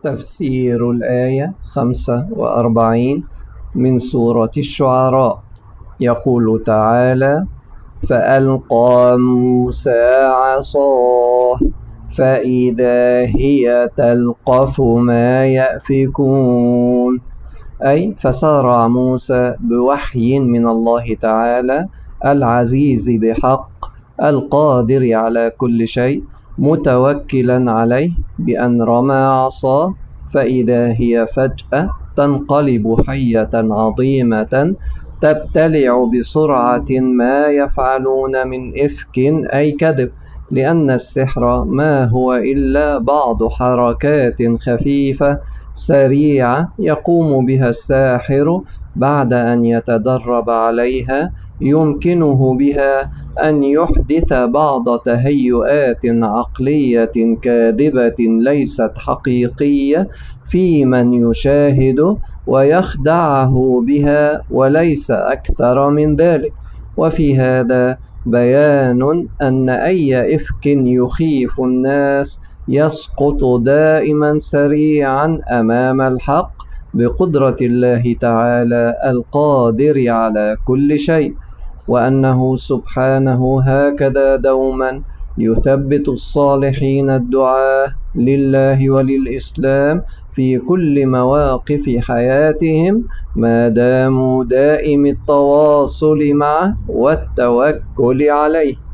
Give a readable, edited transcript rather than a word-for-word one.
تفسير الآية 45 من سورة الشعراء. يقول تعالى: فألقى موسى عصاه فإذا هي تلقف ما يأفكون، أي فسارع موسى بوحي من الله تعالى العزيز بحق القادر على كل شيء، متوكلا عليه بأن رمى عصاه فإذا هي فجأة تنقلب حية عظيمة تبتلع بسرعة ما يفعلون من إفك أي كذب، لأن السحر ما هو إلا بعض حركات خفيفة سريعة يقوم بها الساحر بعد أن يتدرب عليها، يمكنه بها أن يحدث بعض تهيؤات عقلية كاذبة ليست حقيقية في من يشاهده ويخدعه بها وليس أكثر من ذلك. وفي هذا بيان أن أي إفك يخيف الناس يسقط دائما سريعا أمام الحق بقدرة الله تعالى القادر على كل شيء، وأنه سبحانه هكذا دوما يثبت الصالحين الدعاة لله وللإسلام في كل مواقف حياتهم ما داموا دائم التواصل معه والتوكل عليه.